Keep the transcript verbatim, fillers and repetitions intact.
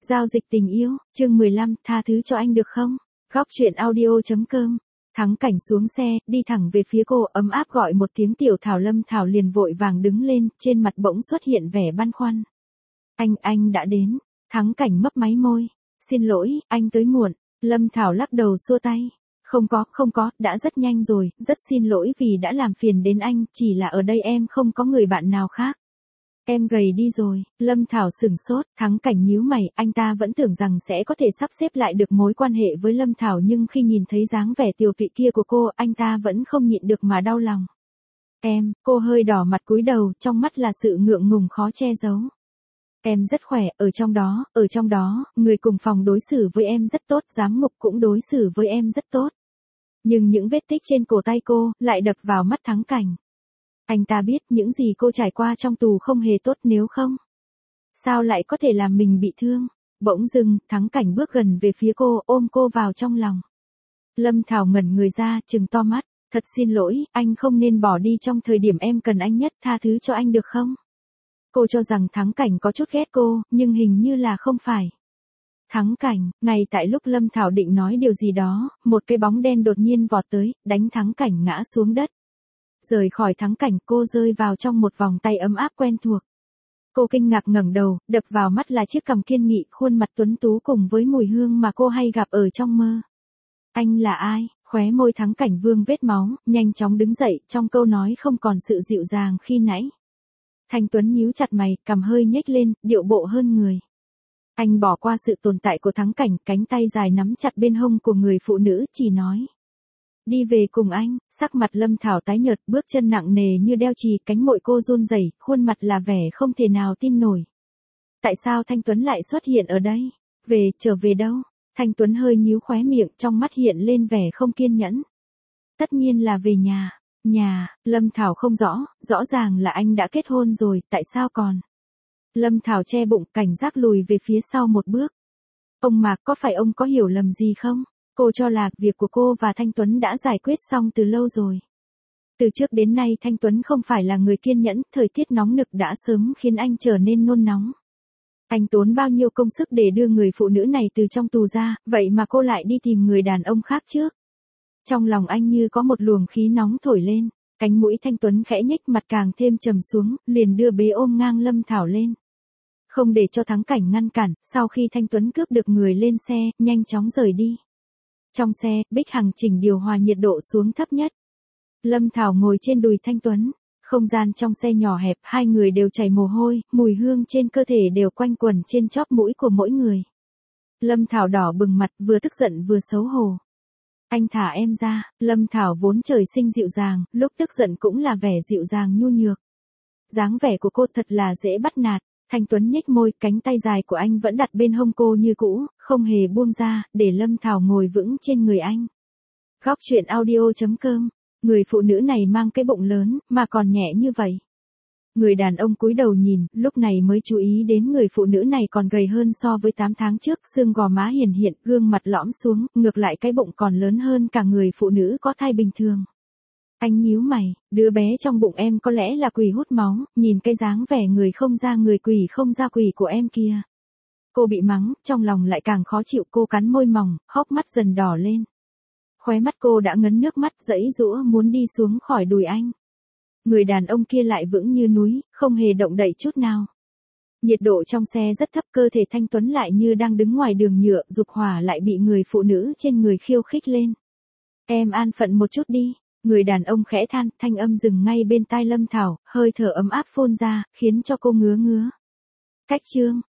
Giao dịch tình yêu, chương mười lăm, tha thứ cho anh được không? Góc truyện audio.com. Thắng Cảnh xuống xe, đi thẳng về phía cô, ấm áp gọi một tiếng Tiểu Thảo. Lâm Thảo liền vội vàng đứng lên, trên mặt bỗng xuất hiện vẻ băn khoăn. Anh, anh đã đến. Thắng Cảnh mấp máy môi. Xin lỗi, anh tới muộn. Lâm Thảo lắc đầu xua tay. Không có, không có, đã rất nhanh rồi, rất xin lỗi vì đã làm phiền đến anh, chỉ là ở đây em không có người bạn nào khác. Em gầy đi rồi. Lâm Thảo sửng sốt. Thắng Cảnh nhíu mày, anh ta vẫn tưởng rằng sẽ có thể sắp xếp lại được mối quan hệ với Lâm Thảo, nhưng khi nhìn thấy dáng vẻ tiều tụy kia của cô, anh ta vẫn không nhịn được mà đau lòng. Em, cô hơi đỏ mặt cúi đầu, trong mắt là sự ngượng ngùng khó che giấu. Em rất khỏe, ở trong đó, ở trong đó, người cùng phòng đối xử với em rất tốt, giám ngục cũng đối xử với em rất tốt. Nhưng những vết tích trên cổ tay cô, lại đập vào mắt Thắng Cảnh. Anh ta biết những gì cô trải qua trong tù không hề tốt, nếu không, sao lại có thể làm mình bị thương. Bỗng dưng, Thắng Cảnh bước gần về phía cô, ôm cô vào trong lòng. Lâm Thảo ngẩn người ra, trừng to mắt. Thật xin lỗi, anh không nên bỏ đi trong thời điểm em cần anh nhất, tha thứ cho anh được không? Cô cho rằng Thắng Cảnh có chút ghét cô, nhưng hình như là không phải. Thắng Cảnh, ngay tại lúc Lâm Thảo định nói điều gì đó, một cái bóng đen đột nhiên vọt tới, đánh Thắng Cảnh ngã xuống đất. Rời khỏi Thắng Cảnh, cô rơi vào trong một vòng tay ấm áp quen thuộc. Cô kinh ngạc ngẩng đầu, đập vào mắt là chiếc cằm kiên nghị, khuôn mặt tuấn tú cùng với mùi hương mà cô hay gặp ở trong mơ. Anh là ai? Khóe môi Thắng Cảnh vương vết máu, nhanh chóng đứng dậy, trong câu nói không còn sự dịu dàng khi nãy. Thanh Tuấn nhíu chặt mày, cằm hơi nhếch lên, điệu bộ hơn người. Anh bỏ qua sự tồn tại của Thắng Cảnh, cánh tay dài nắm chặt bên hông của người phụ nữ, chỉ nói. Đi về cùng anh. Sắc mặt Lâm Thảo tái nhợt, bước chân nặng nề như đeo chì, cánh môi cô run rẩy, khuôn mặt là vẻ không thể nào tin nổi. Tại sao Thanh Tuấn lại xuất hiện ở đây? Về, trở về đâu? Thanh Tuấn hơi nhíu khóe miệng, trong mắt hiện lên vẻ không kiên nhẫn. Tất nhiên là về nhà. Nhà, Lâm Thảo không rõ, rõ ràng là anh đã kết hôn rồi, tại sao còn? Lâm Thảo che bụng, cảnh giác lùi về phía sau một bước. Ông Mạc, có phải ông có hiểu lầm gì không? Cô cho là việc của cô và Thanh Tuấn đã giải quyết xong từ lâu rồi. Từ trước đến nay Thanh Tuấn không phải là người kiên nhẫn, thời tiết nóng nực đã sớm khiến anh trở nên nôn nóng. Anh tốn bao nhiêu công sức để đưa người phụ nữ này từ trong tù ra, vậy mà cô lại đi tìm người đàn ông khác trước. Trong lòng anh như có một luồng khí nóng thổi lên, cánh mũi Thanh Tuấn khẽ nhếch, mặt càng thêm trầm xuống, liền đưa bế ôm ngang Lâm Thảo lên. Không để cho Thắng Cảnh ngăn cản, sau khi Thanh Tuấn cướp được người lên xe, nhanh chóng rời đi. Trong xe, Bích Hằng chỉnh điều hòa nhiệt độ xuống thấp nhất. Lâm Thảo ngồi trên đùi Thanh Tuấn. Không gian trong xe nhỏ hẹp, hai người đều chảy mồ hôi, mùi hương trên cơ thể đều quanh quẩn trên chóp mũi của mỗi người. Lâm Thảo đỏ bừng mặt, vừa tức giận vừa xấu hổ. Anh thả em ra. Lâm Thảo vốn trời sinh dịu dàng, lúc tức giận cũng là vẻ dịu dàng nhu nhược. Dáng vẻ của cô thật là dễ bắt nạt. Thanh Tuấn nhếch môi, cánh tay dài của anh vẫn đặt bên hông cô như cũ, không hề buông ra, để Lâm Thảo ngồi vững trên người anh. Góc truyện audio.com. Người phụ nữ này mang cái bụng lớn, mà còn nhẹ như vậy. Người đàn ông cúi đầu nhìn, lúc này mới chú ý đến người phụ nữ này còn gầy hơn so với tám tháng trước, xương gò má hiển hiện, gương mặt lõm xuống, ngược lại cái bụng còn lớn hơn cả người phụ nữ có thai bình thường. Anh nhíu mày, đứa bé trong bụng em có lẽ là quỷ hút máu, nhìn cái dáng vẻ người không ra người quỷ không ra quỷ của em kia. Cô bị mắng, trong lòng lại càng khó chịu, cô cắn môi mỏng, hốc mắt dần đỏ lên. Khóe mắt cô đã ngấn nước mắt, giãy giụa muốn đi xuống khỏi đùi anh. Người đàn ông kia lại vững như núi, không hề động đậy chút nào. Nhiệt độ trong xe rất thấp, cơ thể Thanh Tuấn lại như đang đứng ngoài đường nhựa, dục hỏa lại bị người phụ nữ trên người khiêu khích lên. Em an phận một chút đi. Người đàn ông khẽ than, thanh âm dừng ngay bên tai Lâm Thảo, hơi thở ấm áp phun ra, khiến cho cô ngứa ngứa. Cách chương.